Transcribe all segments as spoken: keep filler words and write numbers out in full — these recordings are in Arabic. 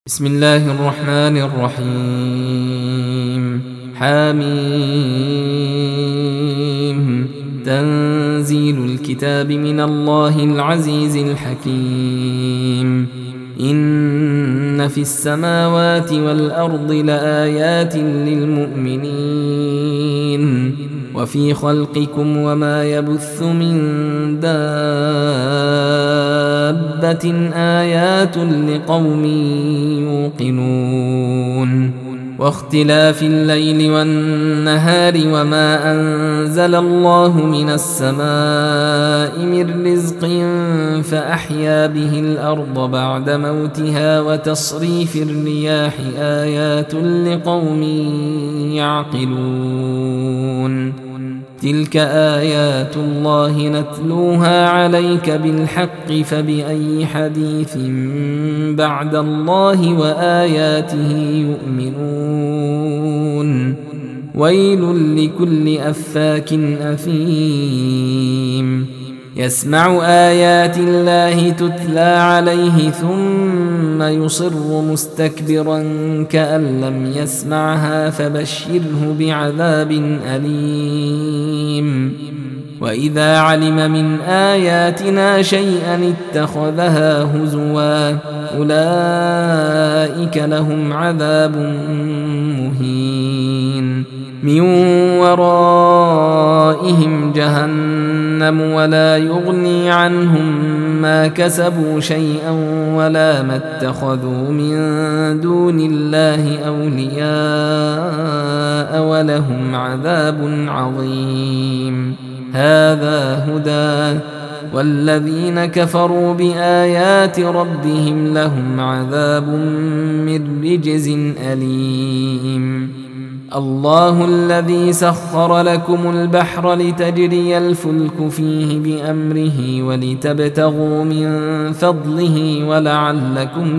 بسم الله الرحمن الرحيم. حميم. تنزيل الكتاب من الله العزيز الحكيم. إن في السماوات والأرض لآيات للمؤمنين وفي خلقكم وما يبث من دابة آيات لقوم يوقنون واختلاف الليل والنهار وما أنزل الله من السماء من رزق فأحيا به الأرض بعد موتها وتصريف الرياح آيات لقوم يعقلون. تلك آيات الله نتلوها عليك بالحق فبأي حديث بعد الله وآياته يؤمنون. ويل لكل أفاك أثيم يسمع آيات الله تتلى عليه ثم يصر مستكبرا كأن لم يسمعها فبشره بعذاب أليم. وإذا علم من آياتنا شيئا اتخذها هزوا أولئك لهم عذاب مهين من ورائهم جهنم ولا يغني عنهم ما كسبوا شيئا ولا ما اتخذوا من دون الله أولياء ولهم عذاب عظيم. هذا هدى والذين كفروا بآيات ربهم لهم عذاب من رجز أليم. الله الذي سخر لكم البحر لتجري الفلك فيه بأمره ولتبتغوا من فضله ولعلكم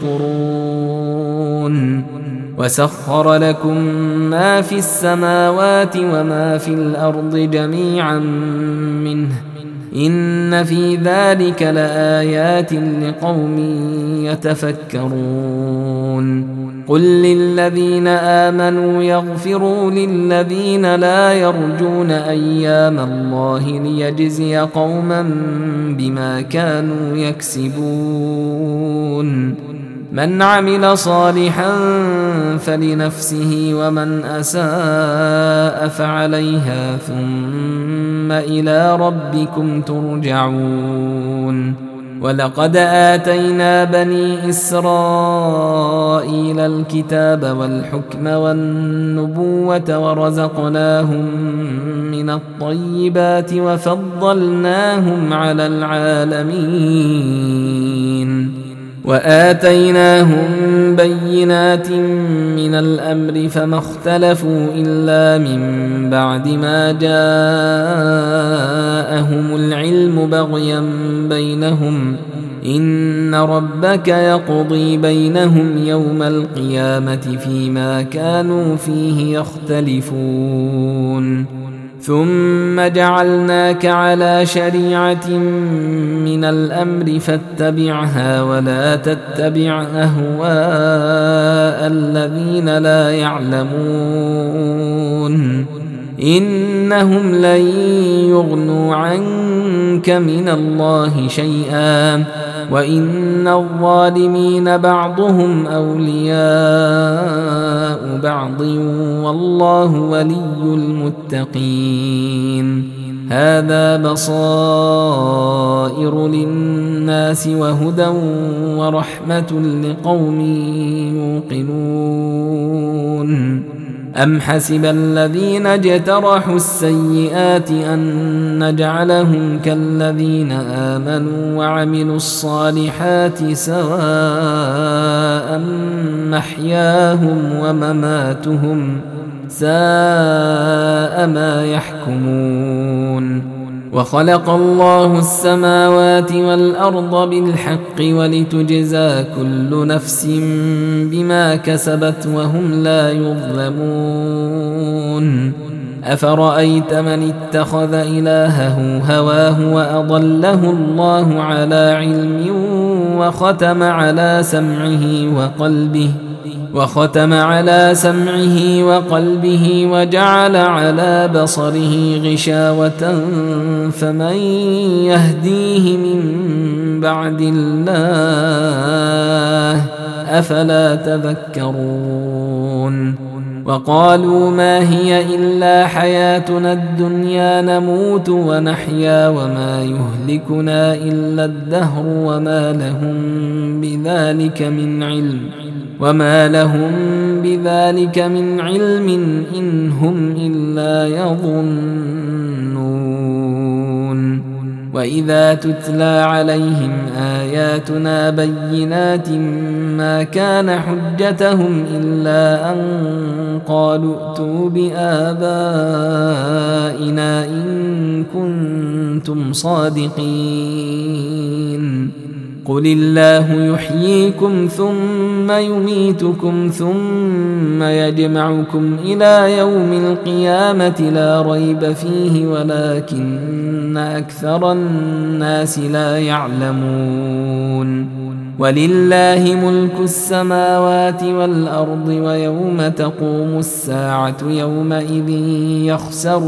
تشكرون. وسخر لكم ما في السماوات وما في الأرض جميعا منه إن في ذلك لآيات لقوم يتفكرون. قل للذين آمنوا يغفروا للذين لا يرجون أيام الله ليجزي قوما بما كانوا يكسبون. من عمل صالحا فلنفسه ومن أساء فعليها ثم إلى ربكم ترجعون. ولقد آتينا بني إسرائيل الكتاب والحكم والنبوة ورزقناهم من الطيبات وفضلناهم على العالمين وآتيناهم بينات من الأمر فما اختلفوا إلا من بعد ما جاءهم العلم بغيا بينهم إن ربك يقضي بينهم يوم القيامة فيما كانوا فيه يختلفون. ثم جعلناك على شريعة من الأمر فاتبعها ولا تتبع أهواء الذين لا يعلمون إنهم لن يغنوا عنك من الله شيئا وإن الظالمين بعضهم أولياء بعض والله ولي المتقين. هذا بصائر للناس وهدى ورحمة لقوم يوقنون. أم حسب الذين اجترحوا السيئات أن نجعلهم كالذين آمنوا وعملوا الصالحات سواء محياهم ومماتهم ساء ما يحكمون. وخلق الله السماوات والأرض بالحق ولتجزى كل نفس بما كسبت وهم لا يظلمون. أفرأيت من اتخذ إلهه هواه وأضله الله على علم وختم على سمعه وقلبه وختم على سمعه وقلبه وجعل على بصره غشاوة فمن يهديه من بعد الله أفلا تذكرون وقالوا ما هي إلا حياتنا الدنيا نموت ونحيا وما يهلكنا إلا الدهر وما لهم بذلك من علم وما لهم بذلك من علم إن هم إلا يظنون وإذا تتلى عليهم آياتنا بينات ما كان حجتهم إلا أن قالوا ائتوا بآبائنا إن كنتم صادقين قل الله يحييكم ثم يميتكم ثم يجمعكم إلى يوم القيامة لا ريب فيه ولكن أكثر الناس لا يعلمون ولله ملك السماوات والأرض ويوم تقوم الساعة يومئذ يخسر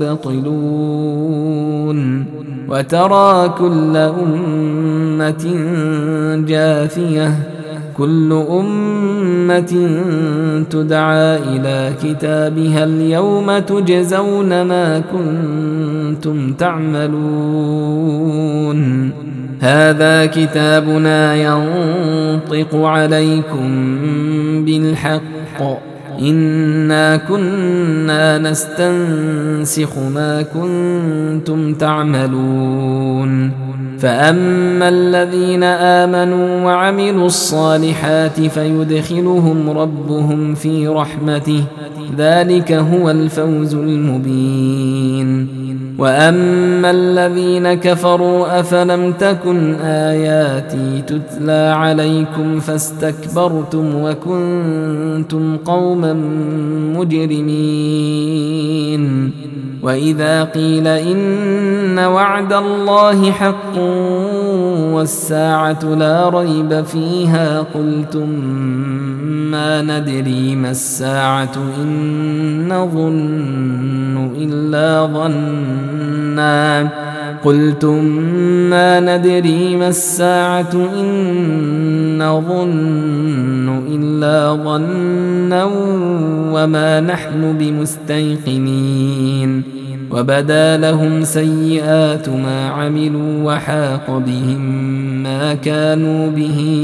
المبطلون وترى كل أمة جاثية كل أمة تدعى إلى كتابها اليوم تجزون ما كنتم تعملون هذا كتابنا ينطق عليكم بالحق إنا كنا نستنسخ ما كنتم تعملون فأما الذين آمنوا وعملوا الصالحات فيدخلهم ربهم في رحمته ذلك هو الفوز المبين وأما الذين كفروا أفلم تكن آياتي تتلى عليكم فاستكبرتم وكنتم قوما مجرمين وإذا قيل إن وعد الله حق والساعة لا ريب فيها قلتم ما ندري ما الساعة إن نظن إلا ظنا قلتم ما ندري ما الساعة إن نظن إلا ظنا وما نحن بمستيقنين وبدا لهم سيئات ما عملوا وحاق بهم ما كانوا به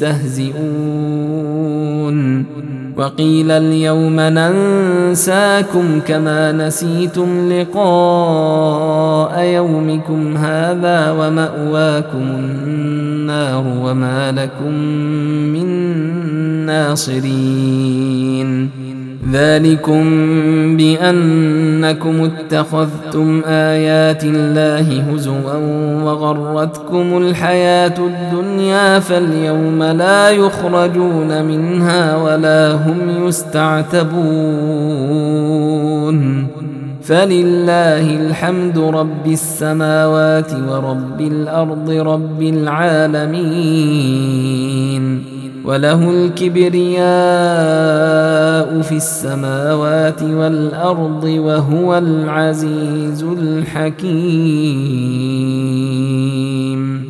يستهزئون وقيل اليوم ننساكم كما نسيتم لقاء يومكم هذا ومأواكم النار وما لكم من ناصرين ذلكم بأنكم اتخذتم آيات الله هزوا وغرتكم الحياة الدنيا فاليوم لا يخرجون منها ولا هم يستعتبون فلله الحمد رب السماوات ورب الأرض رب العالمين وله الكبرياء في السماوات والأرض وهو العزيز الحكيم.